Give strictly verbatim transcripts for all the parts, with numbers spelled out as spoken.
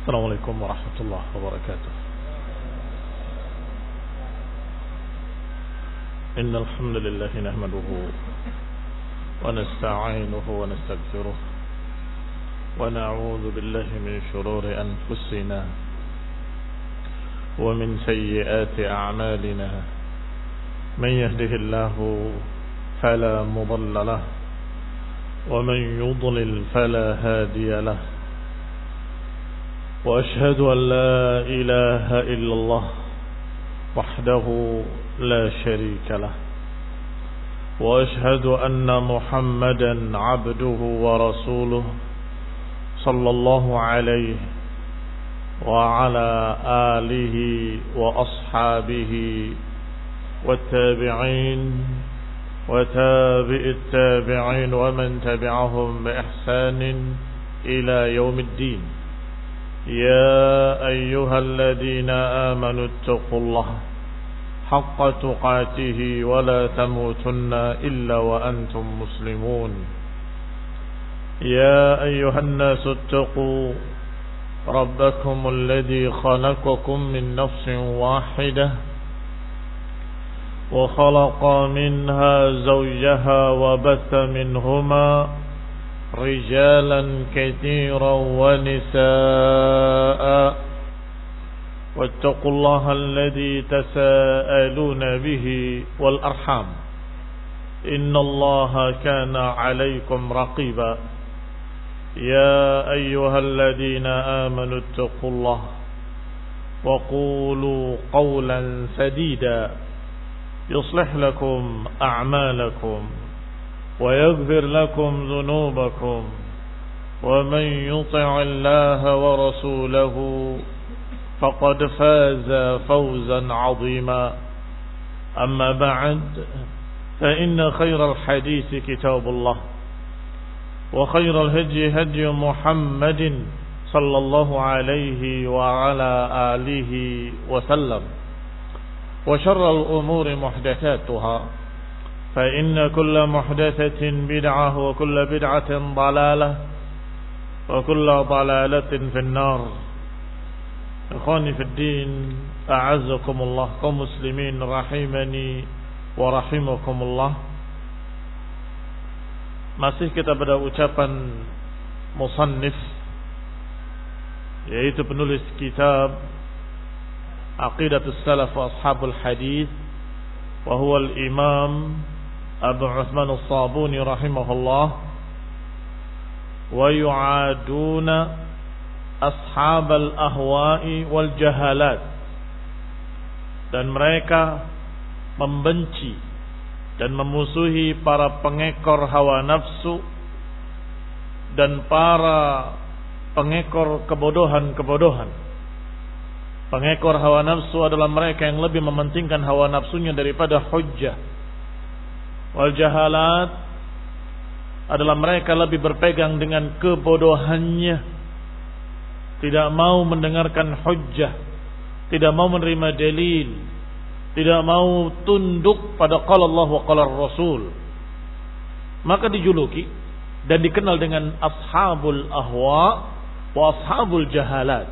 السلام عليكم ورحمة الله وبركاته. إن الحمد لله نحمده ونستعينه ونستغفره ونعوذ بالله من شرور أنفسنا ومن سيئات أعمالنا. من يهده الله فلا مضل له ومن يضلل فلا هادي له. وأشهد أن لا إله إلا الله وحده لا شريك له. وأشهد أن محمدا عبده ورسوله صلى الله عليه وعلى آله وأصحابه والتابعين وتابع التابعين ومن تبعهم بإحسان إلى يوم الدين. يا أيها الذين آمنوا اتقوا الله حق تقاته ولا تموتن إلا وأنتم مسلمون. يا أيها الناس اتقوا ربكم الذي خلقكم من نفس واحدة وخلق منها زوجها وبث منهما رجالا كثيرا ونساء واتقوا الله الذي تساءلون به والأرحام إن الله كان عليكم رقيبا. يا أيها الذين آمنوا اتقوا الله وقولوا قولا سديدا يصلح لكم أعمالكم ويغفر لكم ذنوبكم ومن يطع الله ورسوله فقد فاز فوزا عظيما. أما بعد فإن خير الحديث كتاب الله وخير الهدي هدي محمد صلى الله عليه وعلى آله وسلم وشر الأمور محدثاتها فإن كل محدثة بدعة وكل بدعة ضلالة وكل ضلالة في النار. إخواني في الدين أعزكم الله kaum muslimin rahimani wa rahimakumullah. Masih kita pada ucapan musannif, yaitu penulis kitab Aqidatus Salaf wa Ashabul Hadith, wa huwa al-Imam Abu Uthman As-Sabuni rahimahullah. Wa yu'aduna ashabal ahwa'i wal jahalat, dan mereka membenci dan memusuhi para pengekor hawa nafsu dan para pengekor kebodohan-kebodohan. Pengekor hawa nafsu adalah mereka yang lebih mementingkan hawa nafsunya daripada hujjah. Wal jahalat adalah mereka lebih berpegang dengan kebodohannya, tidak mau mendengarkan hujjah, tidak mau menerima dalil, tidak mau tunduk pada qala Allah wa qala Rasul. Maka dijuluki dan dikenal dengan ashabul ahwa wa ashabul jahalat.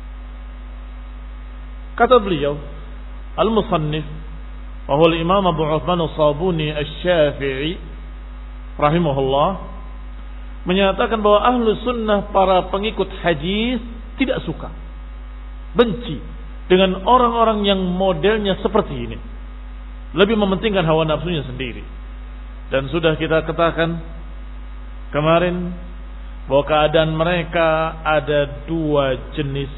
Kata beliau al-musannif wa huwa al-imam Abu Uthman As-Sabuni Asy-Syafi'i rahimahullah, menyatakan bahwa ahlu sunnah, para pengikut hadis, tidak suka, benci dengan orang-orang yang modelnya seperti ini, lebih mementingkan hawa nafsunya sendiri. Dan sudah kita katakan kemarin bahwa keadaan mereka ada dua jenis.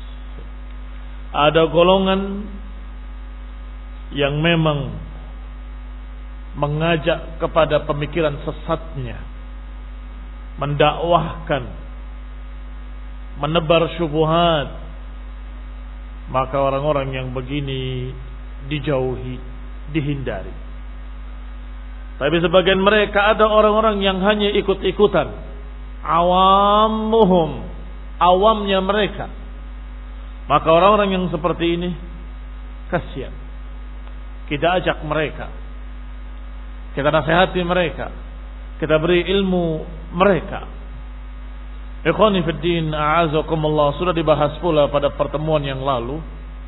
Ada golongan yang memang mengajak kepada pemikiran sesatnya, mendakwahkan, menebar syubhat. Maka orang-orang yang begini dijauhi, dihindari. Tapi sebagian mereka ada orang-orang yang hanya ikut-ikutan, awamuhum, awamnya mereka. Maka orang-orang yang seperti ini kasihan. Kita ajak mereka, kita nasihati mereka, kita beri ilmu mereka. Ikhwani fid din, a'azakumullah, sudah dibahas pula pada pertemuan yang lalu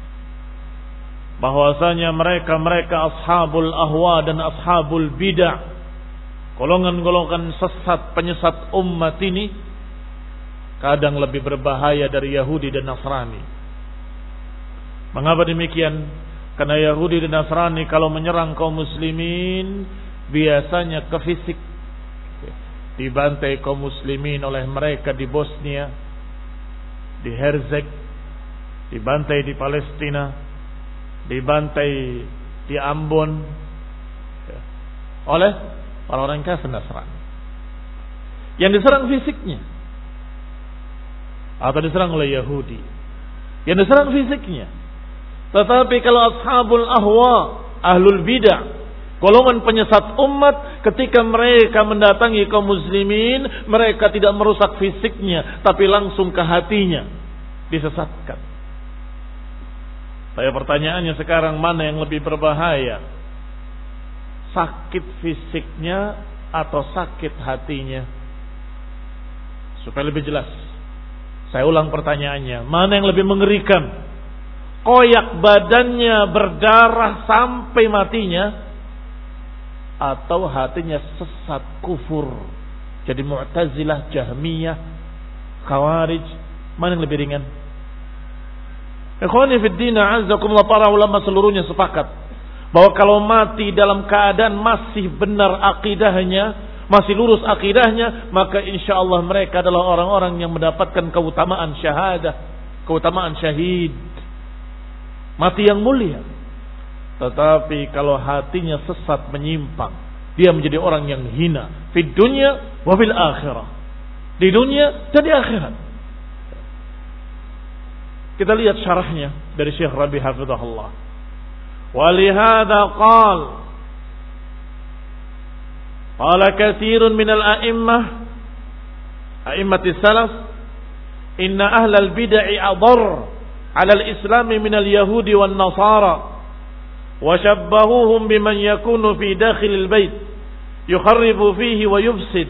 bahwasanya mereka-mereka ashabul ahwa dan ashabul bidah, golongan-golongan sesat penyesat umat ini kadang lebih berbahaya dari Yahudi dan Nasrani. Mengapa demikian? Karena Yahudi dan Nasrani kalau menyerang kaum muslimin biasanya ke fisik. Dibantai kaum muslimin oleh mereka di Bosnia, di Herzeg, dibantai di Palestina, dibantai di Ambon oleh orang-orang kafir Nasrani. Yang diserang fisiknya atau diserang oleh Yahudi, yang diserang fisiknya. Tetapi kalau ashabul ahwa, ahlul bidah, golongan penyesat umat, ketika mereka mendatangi kaum muslimin, mereka tidak merusak fisiknya, tapi langsung ke hatinya disesatkan. Saya pertanyaannya sekarang, mana yang lebih berbahaya? Sakit fisiknya atau sakit hatinya? Supaya lebih jelas, saya ulang pertanyaannya, mana yang lebih mengerikan? Koyak badannya berdarah sampai matinya, atau hatinya sesat kufur jadi Mu'tazilah, Jahmiyah, Khawarij? Mana yang lebih ringan? Ikhwani fid din, a'azzakumullah, para ulama seluruhnya sepakat bahwa kalau mati dalam keadaan masih benar akidahnya, masih lurus akidahnya, maka insyaallah mereka adalah orang-orang yang mendapatkan keutamaan syahadah, keutamaan syahid, mati yang mulia. Tetapi kalau hatinya sesat menyimpang, dia menjadi orang yang hina fid dunya wa fil akhirah, di dunia dan di akhirat. Kita lihat syarahnya dari Syekh Rabi hafizahullah. Wa lihadza qala qala katsirun min al-a'immah a'immati salaf inna ahlal bid'ah adar 'ala al-islam min al-yahudi wan nasara wa shabbahuhum biman yakunu fi dakhil al-bait yukharribu fihi wa yufsid.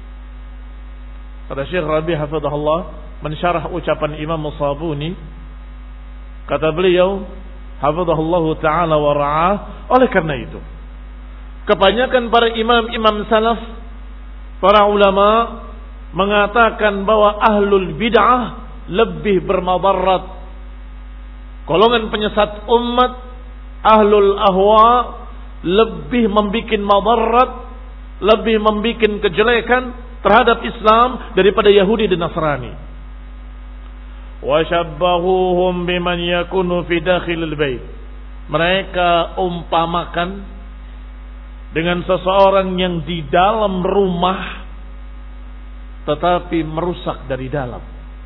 Kata Syekh Rabi hafizahullah mensyarah ucapan Imam Sabuni, kata beliau hafizahullah taala wa ra'ah, oleh karena itu kebanyakan para imam-imam salaf, para ulama mengatakan bahwa ahlul bid'ah lebih bermadarat, golongan penyesat umat, ahlul ahwa lebih membikin madarat, lebih membikin kejelekan terhadap Islam daripada Yahudi dan Nasrani. Wa shabbahuhum biman yakunu fi dakhilil bait. Mereka umpamakan dengan seseorang yang di dalam rumah tetapi merusak dari dalam.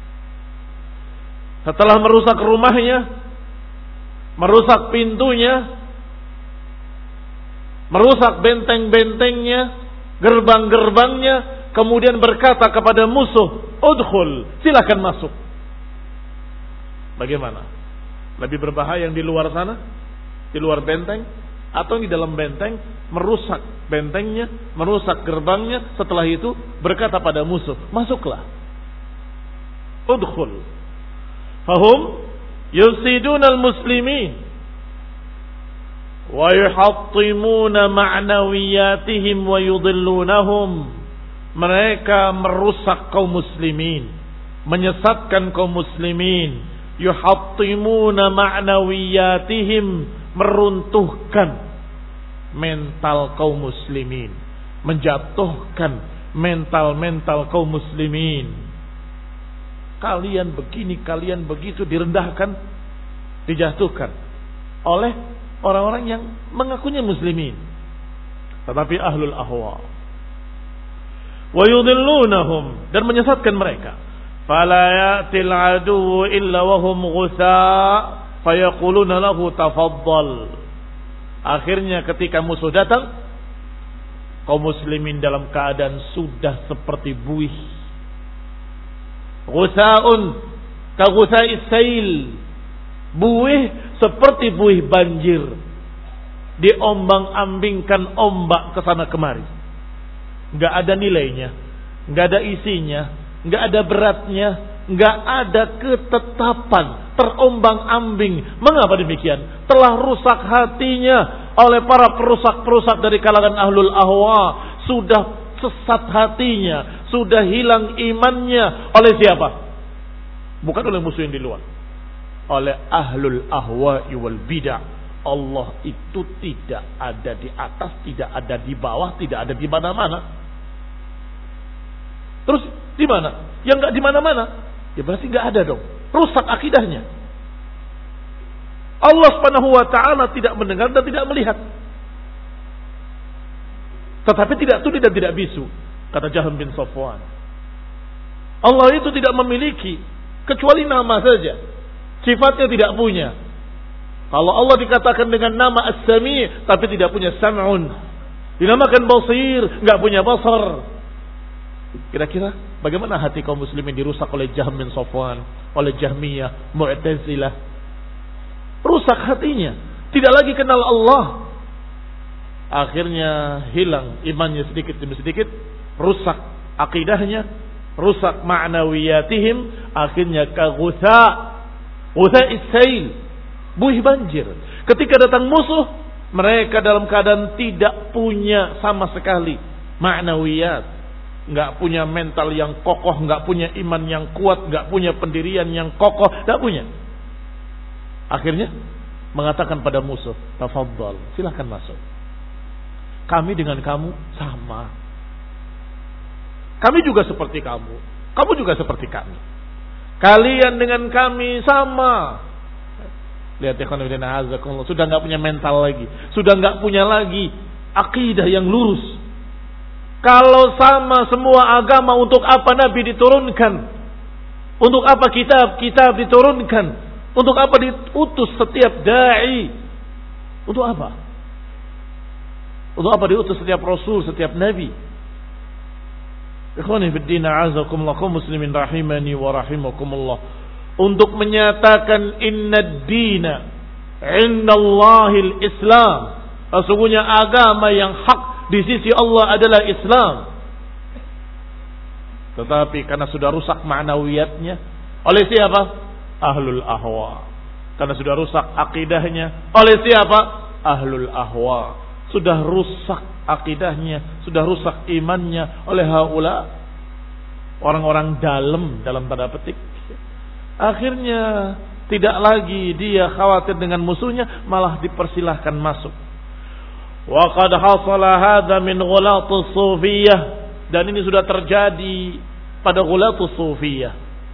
Setelah merusak rumahnya, merusak pintunya, merusak benteng-bentengnya, gerbang-gerbangnya, kemudian berkata kepada musuh, "Udkhul, silakan masuk." Bagaimana? Lebih berbahaya yang di luar sana, di luar benteng, atau di dalam benteng, merusak bentengnya, merusak gerbangnya, setelah itu berkata pada musuh, "Masuklah." Udkhul. Fahum yufsidunal muslimin wa yuhattimuna ma'nawiyatihim wa yudhillunahum. Mereka merusak kaum muslimin, menyesatkan kaum muslimin. Yuhattimuna ma'nawiyatihim, meruntuhkan mental kaum muslimin, menjatuhkan mental-mental kaum muslimin. Kalian begini, kalian begitu, direndahkan, dijatuhkan oleh orang-orang yang mengakunya muslimin, tetapi ahlul ahwa. Wa yudhillunahum, dan menyesatkan mereka. Fala ya'til adu illa wa hum ghutha fayaquluna lahu tafaddal. Akhirnya ketika musuh datang, kaum muslimin dalam keadaan sudah seperti buih. Ghusaun ka ghusa'is sail, buih seperti buih banjir, diombang-ambingkan ombak ke sana kemari. Enggak ada nilainya, enggak ada isinya, nggak ada beratnya, nggak ada ketetapan, terombang-ambing. Mengapa demikian? Telah rusak hatinya oleh para perusak-perusak dari kalangan ahlul ahwa. Sudah sesat hatinya, sudah hilang imannya. Oleh siapa? Bukan oleh musuh yang di luar, oleh ahlul ahwa wal bidah. Allah itu tidak ada di atas, tidak ada di bawah, tidak ada di mana-mana. Terus di mana? Yang nggak di mana-mana, ya berarti nggak ada dong. Rusak akidahnya. Allah Subhanahu wa taala tidak mendengar dan tidak melihat. Tetapi tidak tuli dan tidak bisu, kata Jahm bin Safwan. Allah itu tidak memiliki kecuali nama saja. Sifatnya tidak punya. Kalau Allah dikatakan dengan nama As-Sami' tapi tidak punya sam'un, dinamakan Basir, nggak punya basar. Kira-kira bagaimana hati kaum muslimin dirusak oleh Jahm bin Safwan, oleh Jahmiyah, Mu'tazilah? Rusak hatinya, tidak lagi kenal Allah. Akhirnya hilang imannya sedikit demi sedikit, rusak akidahnya, rusak ma'nawiyatihim, akhirnya kaghutha, ghutha'is sail, buih banjir. Ketika datang musuh, mereka dalam keadaan tidak punya sama sekali ma'nawiyat, nggak punya mental yang kokoh, nggak punya iman yang kuat, nggak punya pendirian yang kokoh, nggak punya. Akhirnya mengatakan pada musuh, tafadhal, silahkan masuk. Kami dengan kamu sama. Kami juga seperti kamu, kamu juga seperti kami. Kalian dengan kami sama. Lihat ya, sudah nggak punya mental lagi, sudah nggak punya lagi akidah yang lurus. Kalau sama semua agama, untuk apa Nabi diturunkan? Untuk apa kitab-kitab diturunkan? Untuk apa diutus setiap dai? Untuk apa? Untuk apa diutus setiap rasul, setiap nabi? Ikhwani fid din, a'azakumullah, kaum muslimin rahimani wa rahimakumullah. Untuk menyatakan inna dina indallahil Islam, sesungguhnya agama yang hak di sisi Allah adalah Islam. Tetapi karena sudah rusak ma'nawiyatnya oleh siapa? Ahlul ahwa. Karena sudah rusak akidahnya oleh siapa? Ahlul ahwa. Sudah rusak akidahnya, sudah rusak imannya oleh haula, orang-orang dalam dalam tanda petik. Akhirnya tidak lagi dia khawatir dengan musuhnya, malah dipersilahkan masuk. Wa qad hasala hadza min ghulatus sufiyah, dan ini sudah terjadi pada ghulatus sufiyah.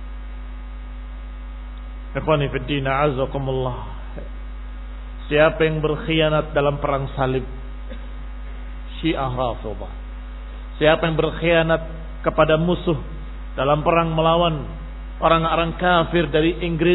Ikhwani fid din, a'azakumullah. Siapa yang berkhianat dalam perang salib, Syiah Rafidhah. Siapa yang berkhianat kepada musuh dalam perang melawan orang-orang kafir dari Inggris,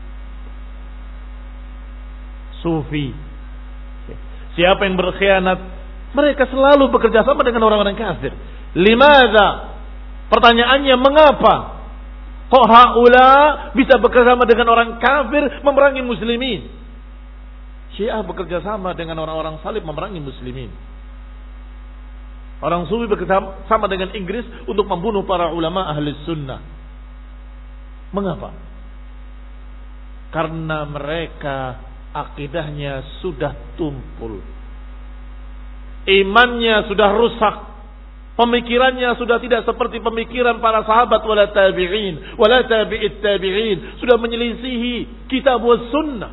Sufi. Siapa yang berkhianat, mereka selalu bekerja sama dengan orang-orang kafir. Limadha? Pertanyaannya, mengapa kok haula bisa bekerja sama dengan orang kafir memerangi muslimin? Syiah bekerja sama dengan orang-orang salib memerangi muslimin. Orang Sufi bekerja sama dengan Inggris untuk membunuh para ulama ahli sunnah. Mengapa? Karena mereka akidahnya sudah tumpul, imannya sudah rusak, pemikirannya sudah tidak seperti pemikiran para sahabat wala tabi'in wala tabi'it tabi'in, sudah menyelisihi kitab was sunnah.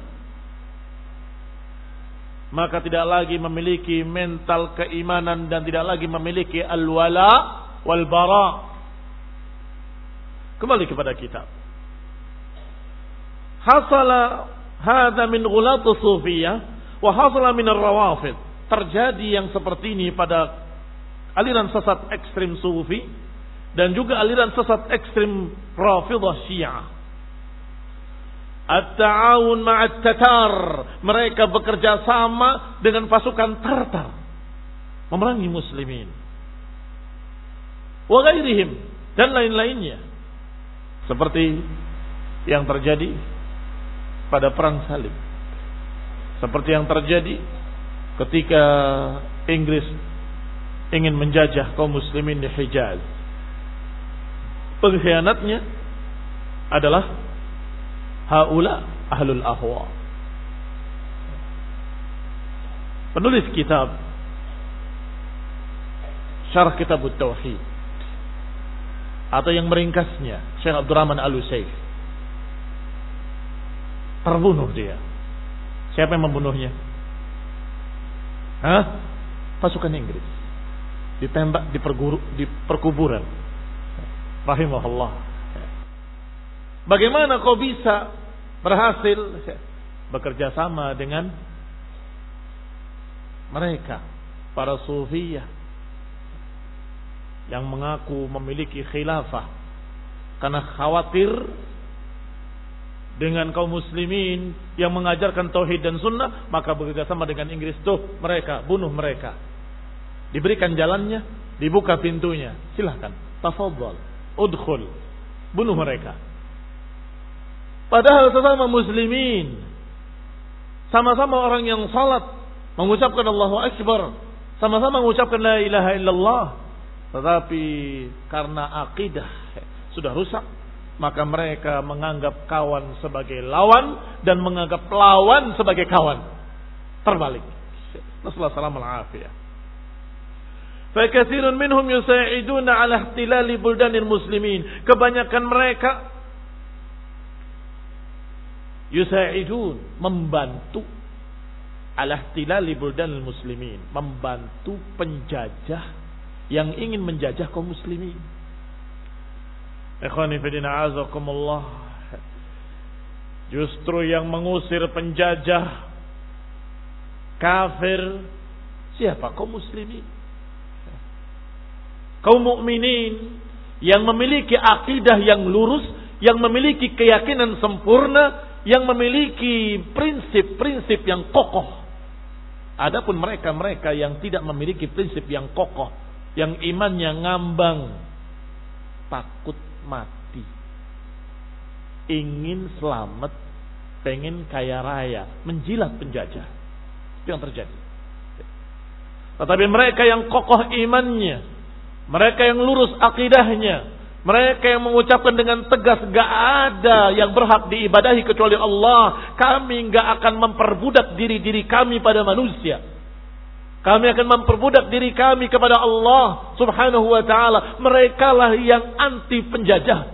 Maka tidak lagi memiliki mental keimanan dan tidak lagi memiliki al-wala wal bara. Kembali kepada kitab. Hasala hadza min ghulatus sufiyah wa hasala min ar-rawafid. Terjadi yang seperti ini pada aliran sesat ekstrim sufi dan juga aliran sesat ekstrim Rafidhah Syiah. At-ta'awun ma'at tatar, mereka bekerja sama dengan pasukan Tartar memerangi muslimin. Wa ghairihim, dan lain-lainnya, seperti yang terjadi pada perang salib, seperti yang terjadi ketika Inggris ingin menjajah kaum muslimin di Hijaz. pengkhianatnya adalah haula ahlul ahwa. Penulis kitab Syarah Kitab Tauhid atau yang meringkasnya Syekh Abdurrahman Al-Utsaiz, terbunuh dia. Siapa yang membunuhnya? Hah? Pasukan Inggris. Ditembak di, perguru, di perkuburan. Rahimahullah. Bagaimana kau bisa berhasil bekerja sama dengan mereka, para sufiyah yang mengaku memiliki khilafah karena khawatir dengan kaum muslimin yang mengajarkan tauhid dan sunnah, maka bekerja sama dengan Inggris. Tuh mereka, bunuh mereka. Diberikan jalannya, dibuka pintunya, silahkan, tafadhal, udkhul, bunuh mereka. Padahal sesama muslimin, sama-sama orang yang salat, mengucapkan Allahu Akbar, sama-sama mengucapkan la ilaha illallah, tetapi karena akidah sudah rusak, maka mereka menganggap kawan sebagai lawan dan menganggap lawan sebagai kawan. Terbalik. Nasallahu alaihi wasallam. Fa katsirun minhum yusa'iduna ala ihtilali buldanil muslimin. Kebanyakan mereka yusa'idun, membantu ala ihtilali buldanil muslimin, membantu penjajah yang ingin menjajah kaum muslimin. Ikhwani fillah azakumullah, justru yang mengusir penjajah kafir siapa? Kaum muslimin, kaum mukminin yang memiliki akidah yang lurus, yang memiliki keyakinan sempurna, yang memiliki prinsip-prinsip yang kokoh. Adapun mereka-mereka yang tidak memiliki prinsip yang kokoh, yang imannya ngambang, takut mati, ingin selamat, pengen kaya raya, menjilat penjajah. Itu yang terjadi. Tetapi mereka yang kokoh imannya, mereka yang lurus akidahnya, mereka yang mengucapkan dengan tegas, gak ada yang berhak diibadahi kecuali Allah. Kami gak akan memperbudak diri-diri kami pada manusia. Kami akan memperbudak diri kami kepada Allah subhanahu wa ta'ala. Mereka lah yang anti penjajah.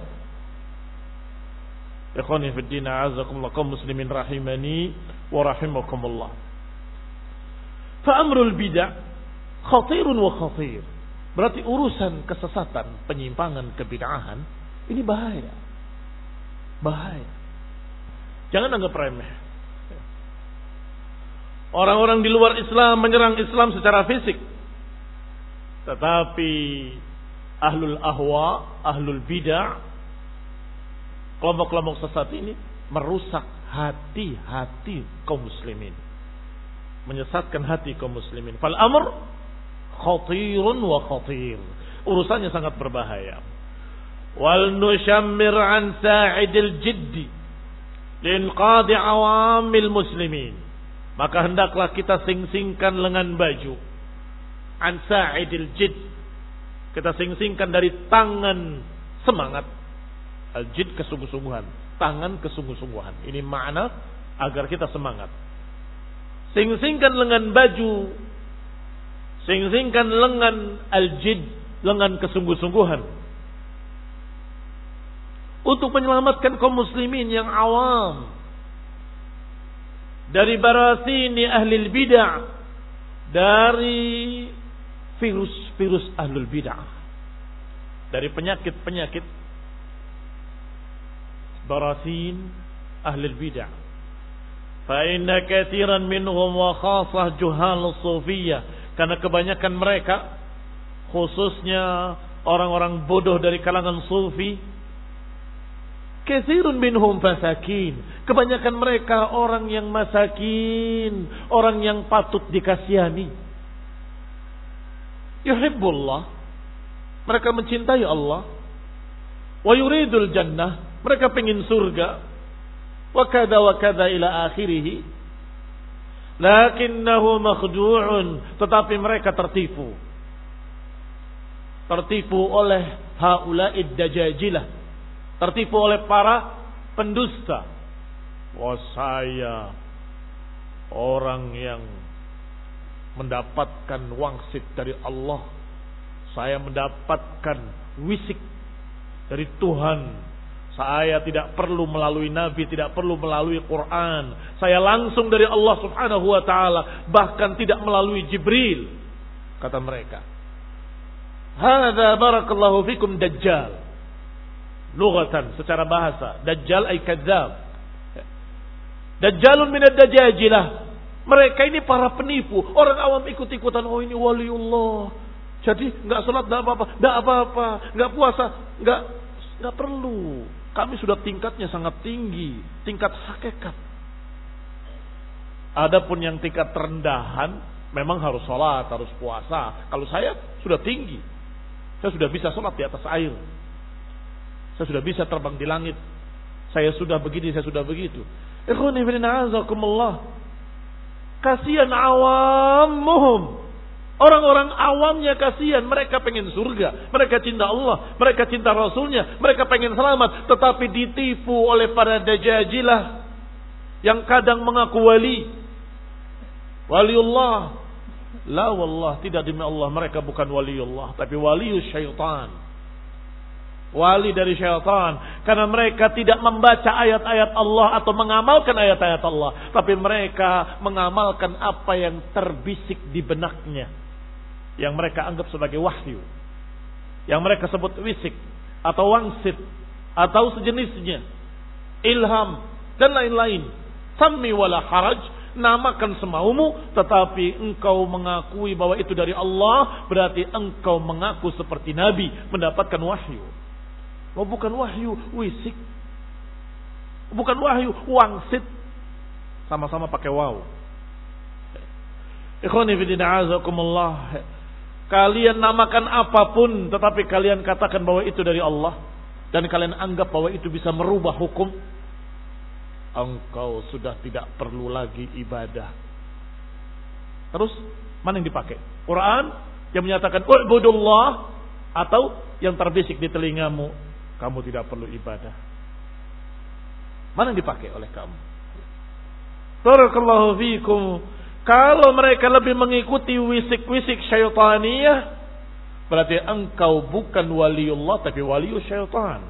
Ikhwani fiddin a'azakumullah, kaum muslimin rahimani wa rahimakumullah. Fa'amrul bid'ah khatirun wa khatir. Berarti urusan kesesatan, penyimpangan, kebid'ahan, ini bahaya. Bahaya. Jangan anggap remeh. Orang-orang di luar Islam menyerang Islam secara fisik. Tetapi ahlul ahwa, ahlul bid'ah, kelompok-kelompok sesat ini merusak hati-hati kaum muslimin. Menyesatkan hati kaum muslimin. Fal amr khatirun wa khatir. Urusannya sangat berbahaya. Wal nushammir an sa'idil jiddi linqadi awamil muslimin. Maka hendaklah kita sing-singkan lengan baju an sa'idil jidd. Kita sing-singkan dari tangan semangat. Al-jidd kesungguh-sungguhan, tangan kesungguh-sungguhan. Ini makna agar kita semangat. Sing-singkan lengan baju, sing-singkan lengan al-jidd, lengan kesungguh-sungguhan, untuk menyelamatkan kaum muslimin yang awam dari barasini ahlul bid'ah, dari virus-virus ahlul bid'ah, dari penyakit-penyakit barasin ahlul bid'ah. Fa inna katsiran minhum wa khassah juhal sufiyah, karena kebanyakan mereka, khususnya orang-orang bodoh dari kalangan sufi, katsirun minhum fasakin, kebanyakan mereka orang yang masakin, orang yang patut dikasihani. Yuhibbullah, mereka mencintai Allah. Wa yuridul jannah, mereka ingin surga. Wa kadza wa kadza ila akhirih. Lakinnahu makhdu'un, tetapi mereka tertipu. Tertipu oleh haula'id dajajilah, tertipu oleh para pendusta. Wah, saya orang yang mendapatkan wangsit dari Allah, saya mendapatkan wisik dari Tuhan, saya tidak perlu melalui Nabi, tidak perlu melalui Quran, saya langsung dari Allah subhanahu wa ta'ala, bahkan tidak melalui Jibril, kata mereka. Hadza barakallahu fikum dajjal. Lughatan, secara bahasa, dajjal ay kadzab. Dajjalun minad dajajilah. Mereka ini para penipu. Orang awam ikut-ikutan. Oh, ini waliullah. Jadi nggak sholat nggak apa-apa, nggak apa-apa, nggak puasa, nggak nggak perlu. Kami sudah tingkatnya sangat tinggi, tingkat hakikat. Adapun yang tingkat terendahan, memang harus sholat, harus puasa. Kalau saya sudah tinggi, saya sudah bisa sholat di atas air, saya sudah bisa terbang di langit, saya sudah begini, saya sudah begitu. Ikhwani fillah, azakumullah. Kasihan awamuhum. Orang-orang awamnya kasihan. Mereka pengen surga, mereka cinta Allah, mereka cinta Rasulnya, mereka pengen selamat, tetapi ditipu oleh para dajajilah yang kadang mengaku wali. Waliullah. La wallah, tidak demi Allah, mereka bukan waliullah, tapi walius syaitan. Wali dari syaitan, karena mereka tidak membaca ayat-ayat Allah atau mengamalkan ayat-ayat Allah, tapi mereka mengamalkan apa yang terbisik di benaknya, yang mereka anggap sebagai wahyu, yang mereka sebut wisik atau wangsit atau sejenisnya, ilham dan lain-lain. Sammi wala haraj, namakan semaumu, tetapi engkau mengakui bahwa itu dari Allah, berarti engkau mengaku seperti Nabi mendapatkan wahyu. Oh, bukan wahyu wisik, bukan wahyu wangsit, sama-sama pakai waw. Ikhwani fillah, azakumullah. Kalian namakan apapun, tetapi kalian katakan bahwa itu dari Allah, dan kalian anggap bahwa itu bisa merubah hukum, engkau sudah tidak perlu lagi ibadah. Terus mana yang dipakai? Quran yang menyatakan u'budullah, atau yang terbisik di telingamu, kamu tidak perlu ibadah? Mana yang dipakai oleh kamu? Barakallahu fikum. Kalau mereka lebih mengikuti wisik-wisik syaitaniyah, berarti engkau bukan waliullah, tapi walius syaitan.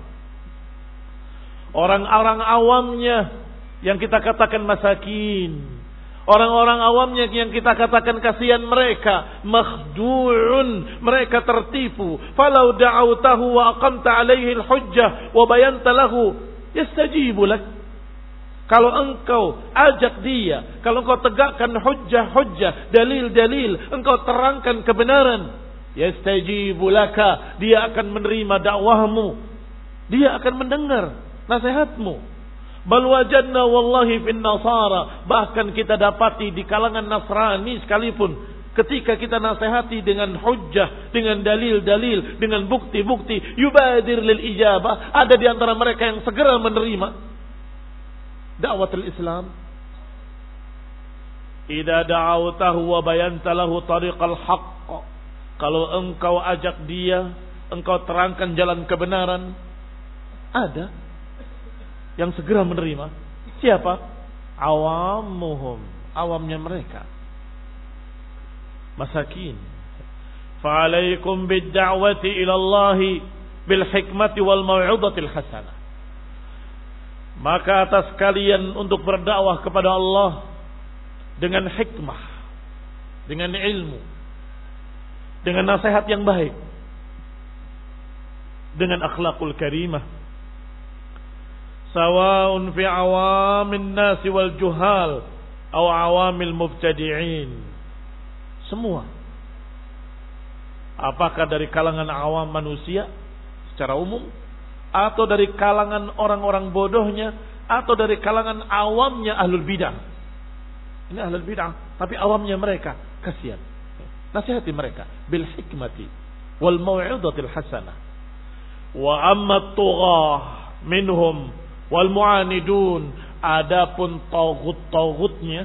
Orang-orang awamnya yang kita katakan masakin, orang-orang awamnya yang kita katakan kasihan mereka, makhdu'un, mereka tertipu. Falau da'awtahu wa aqamta alaihi al-hujjah wa bayanta lahu yastajibu lak. Kalau engkau ajak dia, kalau engkau tegakkan hujjah-hujjah, dalil-dalil, engkau terangkan kebenaran, yastajibu laka, dia akan menerima dakwahmu, dia akan mendengar nasihatmu. Bal wajadna wallahi fin nasara, bahkan kita dapati di kalangan Nasrani sekalipun, ketika kita nasihati dengan hujjah, dengan dalil-dalil, dengan bukti-bukti, yubadir lil ijabah, ada di antara mereka yang segera menerima dakwatul Islam. Idza da'awtahu wa bayanta lahu tariqal haqq, kalau engkau ajak dia, engkau terangkan jalan kebenaran, ada yang segera menerima. Siapa? Awamuhum, awamnya mereka, masakin. Fa'alaikum bid-da'wati ila Allah bil hikmati wal mau'izatil hasanah. Maka atas kalian untuk berdakwah kepada Allah dengan hikmah, dengan ilmu, dengan nasihat yang baik, dengan akhlakul karimah. Sawa'un fi awamin nasi wal juhal atau awamil mubtadi'in. Semua. Apakah dari kalangan awam manusia secara umum, atau dari kalangan orang-orang bodohnya, atau dari kalangan awamnya ahlul bidah. Ini ahlul bidah, tapi awamnya mereka kasihan. Nasihati mereka bil hikmati wal mau'izatil hasanah. Wa amma tughah minhum wal mu'anidun, adapun taghut-taghutnya,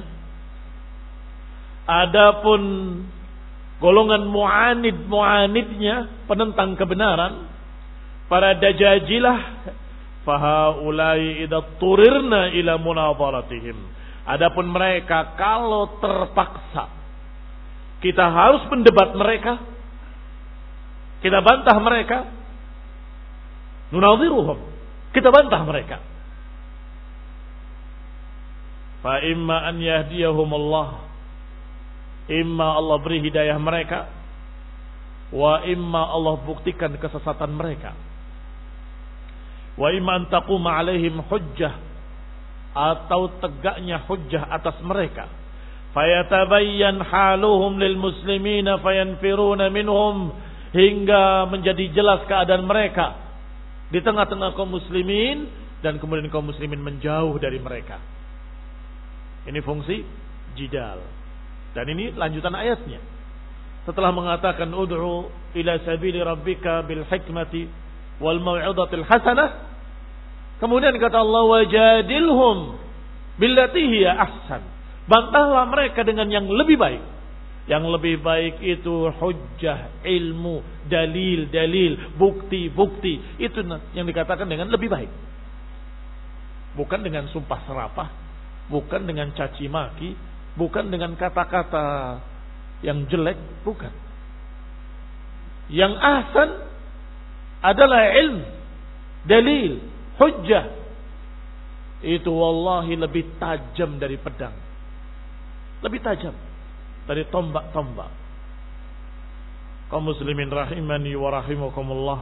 adapun golongan mu'anid-mu'anidnya, penentang kebenaran, para dajajilah, fahaulai idza turirna ila munadharatihim. Adapun mereka kalau terpaksa kita harus mendebat mereka, kita bantah mereka, nunadhiruhum, kita bantah mereka. Fa imma an yahdiyahumullah, imma Allah beri hidayah mereka, wa imma Allah buktikan kesesatan mereka, wa imma an taquma alaihim hujjah, atau tegaknya hujjah atas mereka, fayatabayyan haluhum lil muslimina fayanfiruna minhum, hingga menjadi jelas keadaan mereka di tengah-tengah kaum muslimin, dan kemudian kaum muslimin menjauh dari mereka. Ini fungsi jidal. Dan ini lanjutan ayatnya. Setelah mengatakan ud'u ila sabili rabbika bil hikmati wal mau'izatil hasanah, kemudian kata Allah wajadilhum billati hiya ahsan. Bantahlah mereka dengan yang lebih baik. Yang lebih baik itu hujjah, ilmu, dalil, dalil, bukti, bukti. Itu yang dikatakan dengan lebih baik. Bukan dengan sumpah serapah, bukan dengan caci maki, bukan dengan kata-kata yang jelek, bukan. Yang ahsan adalah ilmu, dalil, hujjah. Itu wallahi lebih tajam dari pedang. Lebih tajam dari tombak-tombak. Kaum muslimin rahimani wa rahimakumullah.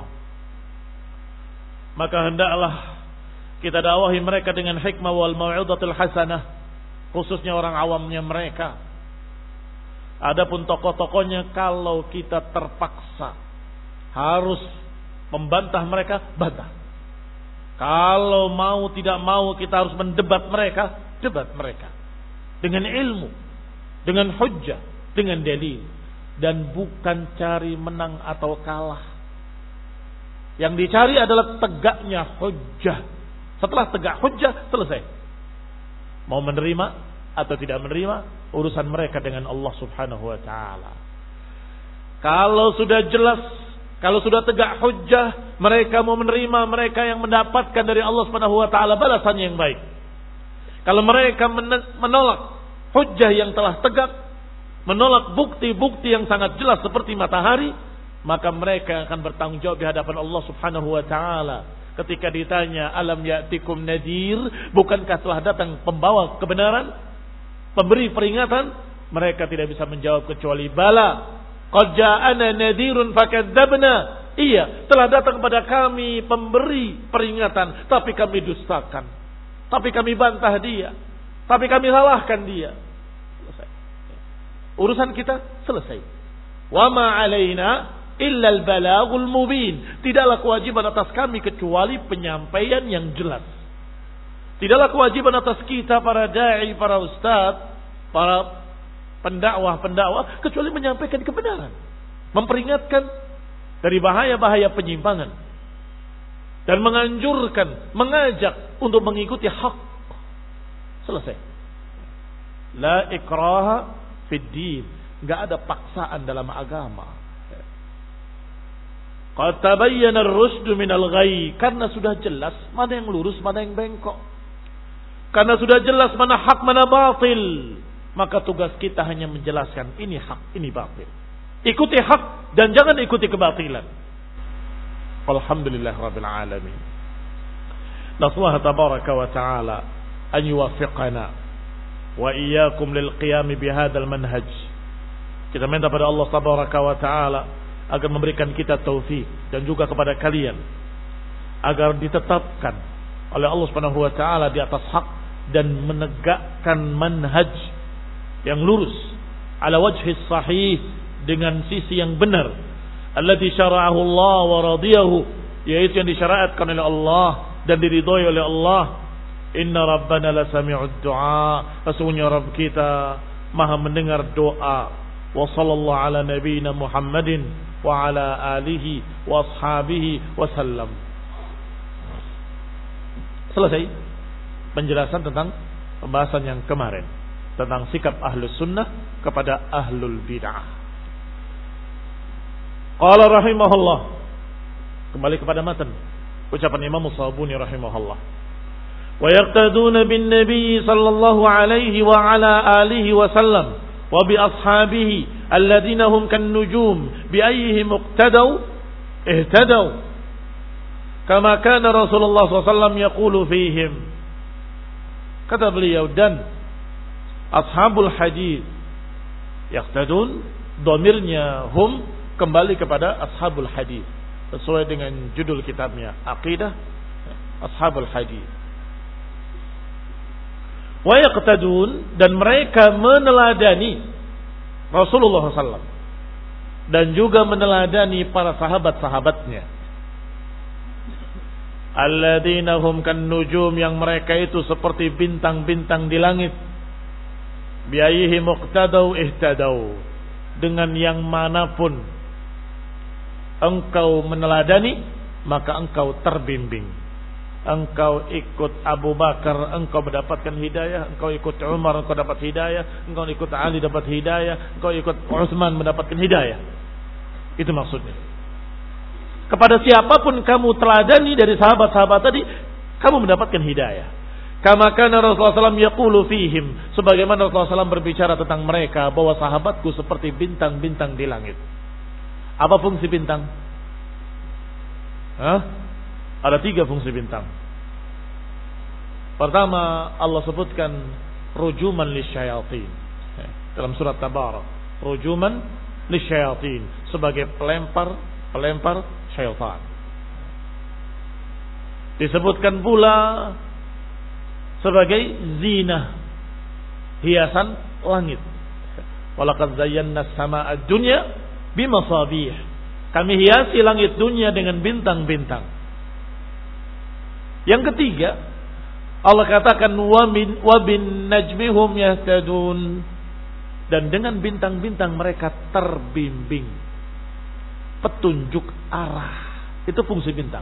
Maka hendaklah kita dakwahi mereka dengan hikmah wal mau'izatil hasanah, khususnya orang awamnya mereka. Adapun tokoh-tokohnya, kalau kita terpaksa harus membantah mereka, bantah. Kalau mau tidak mau kita harus mendebat mereka, debat mereka dengan ilmu, dengan hujjah, dengan dalil, dan bukan cari menang atau kalah. Yang dicari adalah tegaknya hujjah. Setelah tegak hujjah, selesai. Mau menerima atau tidak menerima, urusan mereka dengan Allah Subhanahu wa taala. Kalau sudah jelas, kalau sudah tegak hujjah, mereka mau menerima, mereka yang mendapatkan dari Allah Subhanahu wa taala balasan yang baik. Kalau mereka menolak hujjah yang telah tegak, menolak bukti-bukti yang sangat jelas seperti matahari, maka mereka akan bertanggung jawab di hadapan Allah Subhanahu wa taala. Ketika ditanya, alam ya'tikum nadir, bukankah telah datang pembawa kebenaran, pemberi peringatan? Mereka tidak bisa menjawab kecuali bala, qad ja'ana nadirun fakadzabna. Iya, telah datang kepada kami pemberi peringatan, tapi kami dustakan, tapi kami bantah dia, tapi kami salahkan dia. Selesai. Urusan kita selesai. Wa ma 'alaina illa al-balaghul mubin. Tidaklah kewajiban atas kami kecuali penyampaian yang jelas. Tidaklah kewajiban atas kita para dai, para ustaz, para pendakwah-pendakwah kecuali menyampaikan kebenaran, memperingatkan dari bahaya-bahaya penyimpangan, dan menganjurkan, mengajak untuk mengikuti hak. Selesai. La ikraha fid din. Enggak ada paksaan dalam agama. Qad tabayyana ar-rusydu minal ghayy, karena sudah jelas mana yang lurus, mana yang bengkok. Karena sudah jelas mana hak, mana batil, maka tugas kita hanya menjelaskan ini hak, ini batil. Ikuti hak dan jangan ikuti kebatilan. Alhamdulillah rabbil alamin. Nasallahu tabaraka wa taala an yuwaffiqana wa iyyakum lil qiyam bihadzal manhaj. Kita minta pada Allah tabaraka wa taala agar memberikan kita taufik, dan juga kepada kalian agar ditetapkan oleh Allah Subhanahu wa taala di atas hak dan menegakkan manhaj yang lurus ala wajhi sahih, dengan sisi yang benar, alladzi syara'ahu Allah wa radiyahu, yaitu yang disyariatkan oleh Allah dan diridhoi oleh Allah. Inna rabbana la sami'ud du'a, sesungguhnya Rabb kita maha mendengar doa. Wa sallallahu ala nabiyyina Muhammadin wa ala alihi wa ashabihi wa sallam. Selesai penjelasan tentang pembahasan yang kemarin tentang sikap ahlus sunnah kepada ahlul bid'ah. Qala rahimahullah, Kembali kepada matan ucapan Imam As-Sabuni rahimahullah. Wa yaqtaduna bin nabiy sallallahu alaihi wa ala alihi wa sallam wa bi ashabihi alladhina hum kan nujum bi ayyihim iqtadaw ihtadaw kama kana Rasulullah sallallahu alaihi wasallam yaqulu fihim. Kata beliau, dan ashabul hadis yaqtadun, dhamirnya hum kembali kepada ashabul hadis sesuai dengan judul kitabnya, Aqidah Ashabul Hadis. Wa yaqtadun, dan mereka meneladani Rasulullah sallallahu alaihi wasallam dan juga meneladani para sahabat-sahabatnya. Alladzina hum kan nujum, yang mereka itu seperti bintang-bintang di langit. Bi ayyihi muqtadaw ihtadaw, dengan yang manapun engkau meneladani maka engkau terbimbing. Engkau ikut Abu Bakar, engkau mendapatkan hidayah. Engkau ikut Umar, engkau dapat hidayah. Engkau ikut Ali, dapat hidayah. Engkau ikut Utsman, mendapatkan hidayah. Itu maksudnya. Kepada siapapun kamu teladani dari sahabat-sahabat tadi, kamu mendapatkan hidayah. Kama kana Rasulullah sallallahu alaihi wasallam yaqulu fihim, sebagaimana Rasulullah sallallahu alaihi wasallam berbicara tentang mereka bahwa sahabatku seperti bintang-bintang di langit. Apa fungsi bintang? Hah? Ada tiga fungsi bintang. Pertama, Allah sebutkan rujuman lisyayatin dalam surat Tabarak. Rujuman lisyayatin, sebagai pelempar pelempar syaitan. Disebutkan pula sebagai zinah, hiasan langit. Walaqad zayyana as-samaa'a ad-dunya bimasabih. Kami hiasi langit dunia dengan bintang-bintang. Yang ketiga, Allah katakan wa min wa bin najmihum yahtadun, dan dengan bintang-bintang mereka terbimbing. Petunjuk arah, itu fungsi bintang.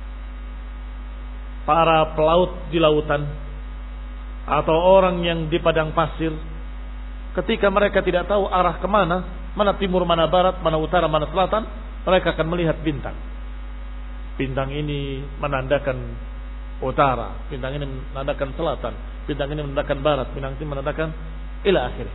Para pelaut di lautan atau orang yang di padang pasir, ketika mereka tidak tahu arah kemana, mana timur, mana barat, mana utara, mana selatan, mereka akan melihat bintang. Bintang ini menandakan utara, bintang ini menandakan selatan, bintang ini menandakan barat, bintang ini menandakan ila akhirnya.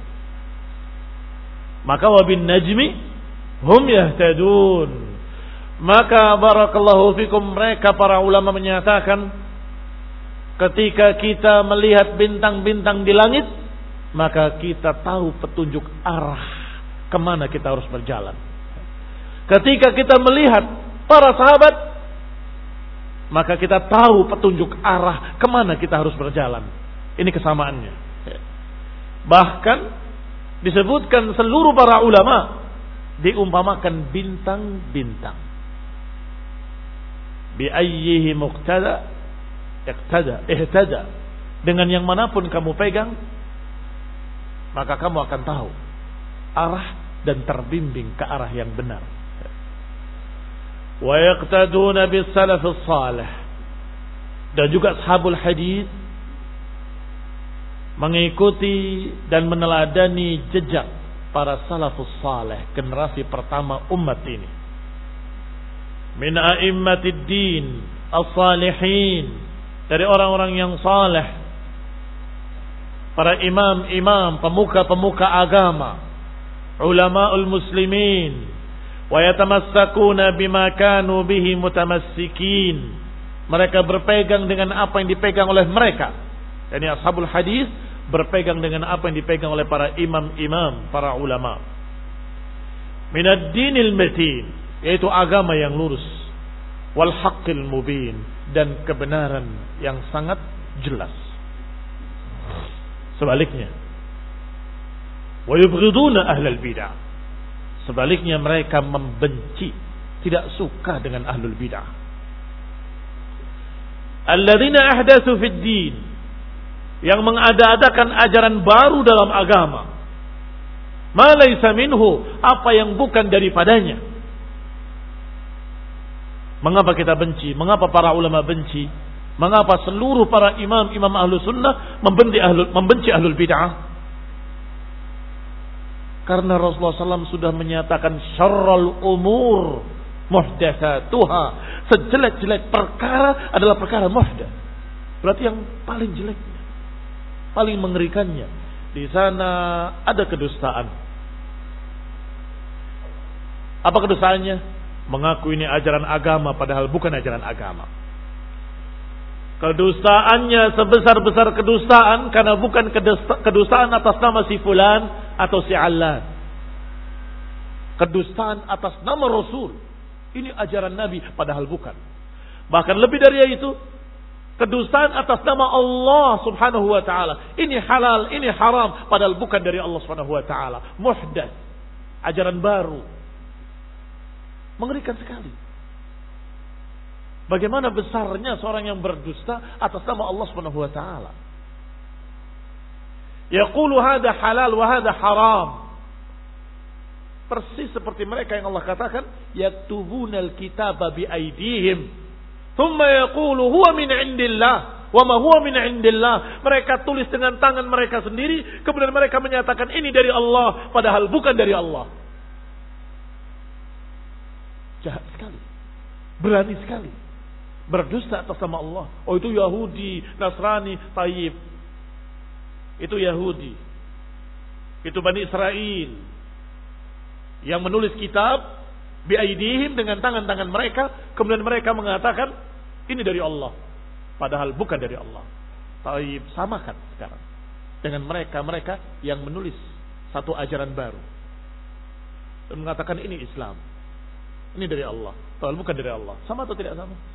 Maka wabin najmi hum yahtadun. Maka barakallahu fikum, mereka para ulama menyatakan, ketika kita melihat bintang-bintang di langit, maka kita tahu petunjuk arah kemana kita harus berjalan. Ketika kita melihat para sahabat, maka kita tahu petunjuk arah kemana kita harus berjalan. Ini kesamaannya. Bahkan disebutkan seluruh para ulama diumpamakan bintang-bintang. Bi ayyihi muqtada iqtada ihtada, dengan yang manapun kamu pegang, maka kamu akan tahu arah dan terbimbing ke arah yang benar. Wa yaqtaduna bis salafus salih, dan juga ashabul hadis mengikuti dan meneladani jejak para salafus salih, generasi pertama umat ini. Min a'immatid din as-salihin, dari orang-orang yang saleh, para imam-imam, pemuka-pemuka agama, ulama'ul muslimin, wa yatamassakuna bima kanu bihi mutamassikin. Mereka berpegang dengan apa yang dipegang oleh mereka. Yani ashabul hadis berpegang dengan apa yang dipegang oleh para imam-imam, para ulama. Minad dinil matin, yaitu agama yang lurus, wal haqqil mubin, dan kebenaran yang sangat jelas. Sebaliknya, wa yubghiduna ahlal bid'ah, sebaliknya mereka membenci, tidak suka dengan ahlul bid'ah. Alladzina ahdatsu fid din, yang mengada-adakan ajaran baru dalam agama. Ma laysa minhu, apa yang bukan daripadanya. Mengapa kita benci? Mengapa para ulama benci? Mengapa seluruh para imam-imam ahlu sunnah membenci ahlul, membenci ahlul bid'ah? Karena Rasulullah shallallahu alaihi wasallam sudah menyatakan syarrul umur muhdatsatuha. Sejelek-jelek perkara adalah perkara muhdats. Berarti yang paling jeleknya, paling mengerikannya. Di sana ada kedustaan. Apa kedustaannya? Mengaku ini ajaran agama padahal bukan ajaran agama. Kedustaannya sebesar-besar kedustaan karena bukan kedustaan atas nama si fulan atau si allan. Kedustaan atas nama Rasul. Ini ajaran Nabi padahal bukan. Bahkan lebih dari itu, kedustaan atas nama Allah Subhanahu wa taala. Ini halal, ini haram padahal bukan dari Allah Subhanahu wa taala. Muhdats, ajaran baru. Mengerikan sekali. Bagaimana besarnya seorang yang berdusta atas nama Allah Subhanahu wa taala. Yaqulu hadza halal wa hadza haram. Persis seperti mereka yang Allah katakan, yaktubunal kitaba bi aydihim, thumma yaqulu huwa min indillah wa ma huwa min indillah. Mereka tulis dengan tangan mereka sendiri, kemudian mereka menyatakan ini dari Allah padahal bukan dari Allah. Jahat sekali. Berani sekali. Berdusta atas nama Allah. Oh itu Yahudi, Nasrani, Taib. Itu Yahudi. Itu Bani Israel. Yang menulis kitab biaidihim dengan tangan-tangan mereka. Kemudian mereka mengatakan ini dari Allah. Padahal bukan dari Allah. Taib, samakan sekarang dengan mereka-mereka yang menulis satu ajaran baru. Dan mengatakan ini Islam. Ini dari Allah. Padahal bukan dari Allah. Sama atau tidak sama?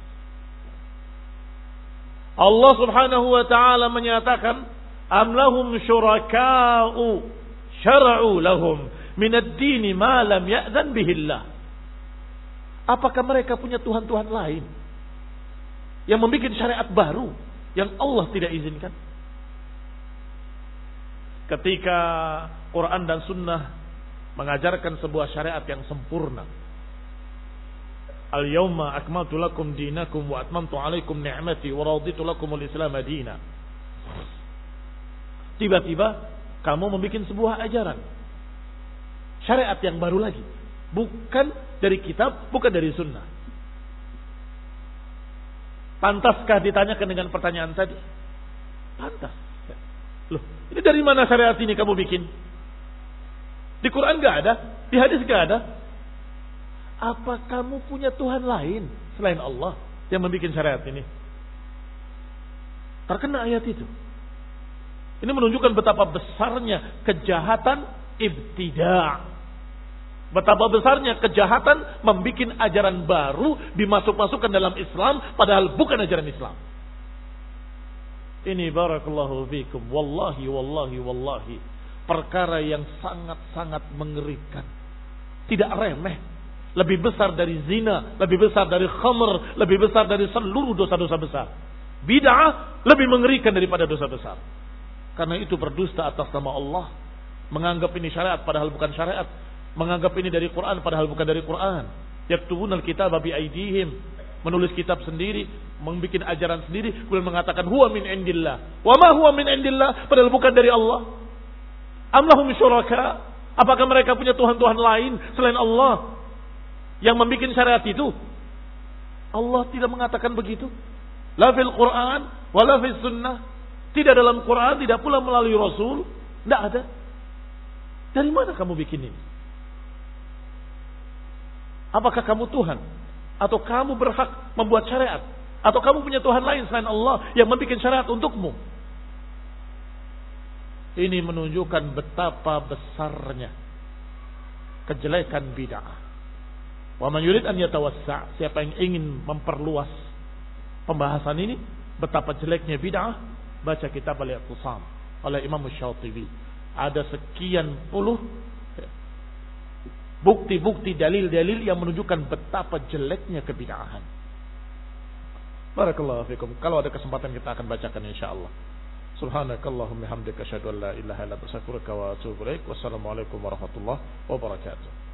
Allah Subhanahu wa taala menyatakan, am lahum syuraka'u syara'u lahum min ad-din ma lam ya'zan bihi Allah. Apakah mereka punya tuhan-tuhan lain yang membuat syariat baru yang Allah tidak izinkan? Ketika Quran dan Sunnah mengajarkan sebuah syariat yang sempurna, al-yawma akmaltu lakum dinakum wa atmamtu alaikum ni'mati wa raditu lakumul Islam madina. Tiba-tiba kamu membuat sebuah ajaran, syariat yang baru lagi, bukan dari kitab, bukan dari sunnah. Pantaskah ditanyakan dengan pertanyaan tadi? Pantas. Loh, ini dari mana syariat ini kamu bikin? Di Quran gak ada, di hadis gak ada. Apa kamu punya Tuhan lain selain Allah yang membuat syariat ini? Terkena ayat itu. Ini menunjukkan betapa besarnya kejahatan ibtida'. Betapa besarnya kejahatan membuat ajaran baru dimasuk-masukkan dalam Islam padahal bukan ajaran Islam. Ini barakallahu fikum. Wallahi, wallahi, wallahi. Perkara yang sangat-sangat mengerikan. Tidak remeh. Lebih besar dari zina, lebih besar dari khamr, lebih besar dari seluruh dosa-dosa besar. Bid'ah lebih mengerikan daripada dosa besar. Karena itu berdusta atas nama Allah. Menganggap ini syariat padahal bukan syariat. Menganggap ini dari Quran padahal bukan dari Quran. Yaktubunal kitaba bi aydihim. Menulis kitab sendiri, membuat ajaran sendiri, kemudian mengatakan huwa min indillah. Wa ma huwa min indillah padahal bukan dari Allah. Am lahum syuraka? Apakah mereka punya tuhan-tuhan lain selain Allah yang membuat syariat itu? Allah tidak mengatakan begitu. La fil Quran wa la fil sunnah. Tidak dalam Quran, tidak pula melalui Rasul. Tidak ada. Dari mana kamu bikin ini? Apakah kamu Tuhan? Atau kamu berhak membuat syariat? Atau kamu punya Tuhan lain selain Allah yang membuat syariat untukmu? Ini menunjukkan betapa besarnya kejelekan bid'ah. Wa man yurid an yatawassa', siapa yang ingin memperluas pembahasan ini, betapa jeleknya bid'ah, baca kitab Al-I'tisam oleh Imam Syatibi. Ada sekian puluh bukti-bukti, dalil-dalil yang menunjukkan betapa jeleknya kebid'ahan. Barakallahu fikum. Kalau ada kesempatan kita akan bacakan insyaallah. Subhanakallahumma hamdaka asyhadu an la ilaha illa anta astaghfiruka wa atubu ilaik. Wassalamualaikum warahmatullahi wabarakatuh.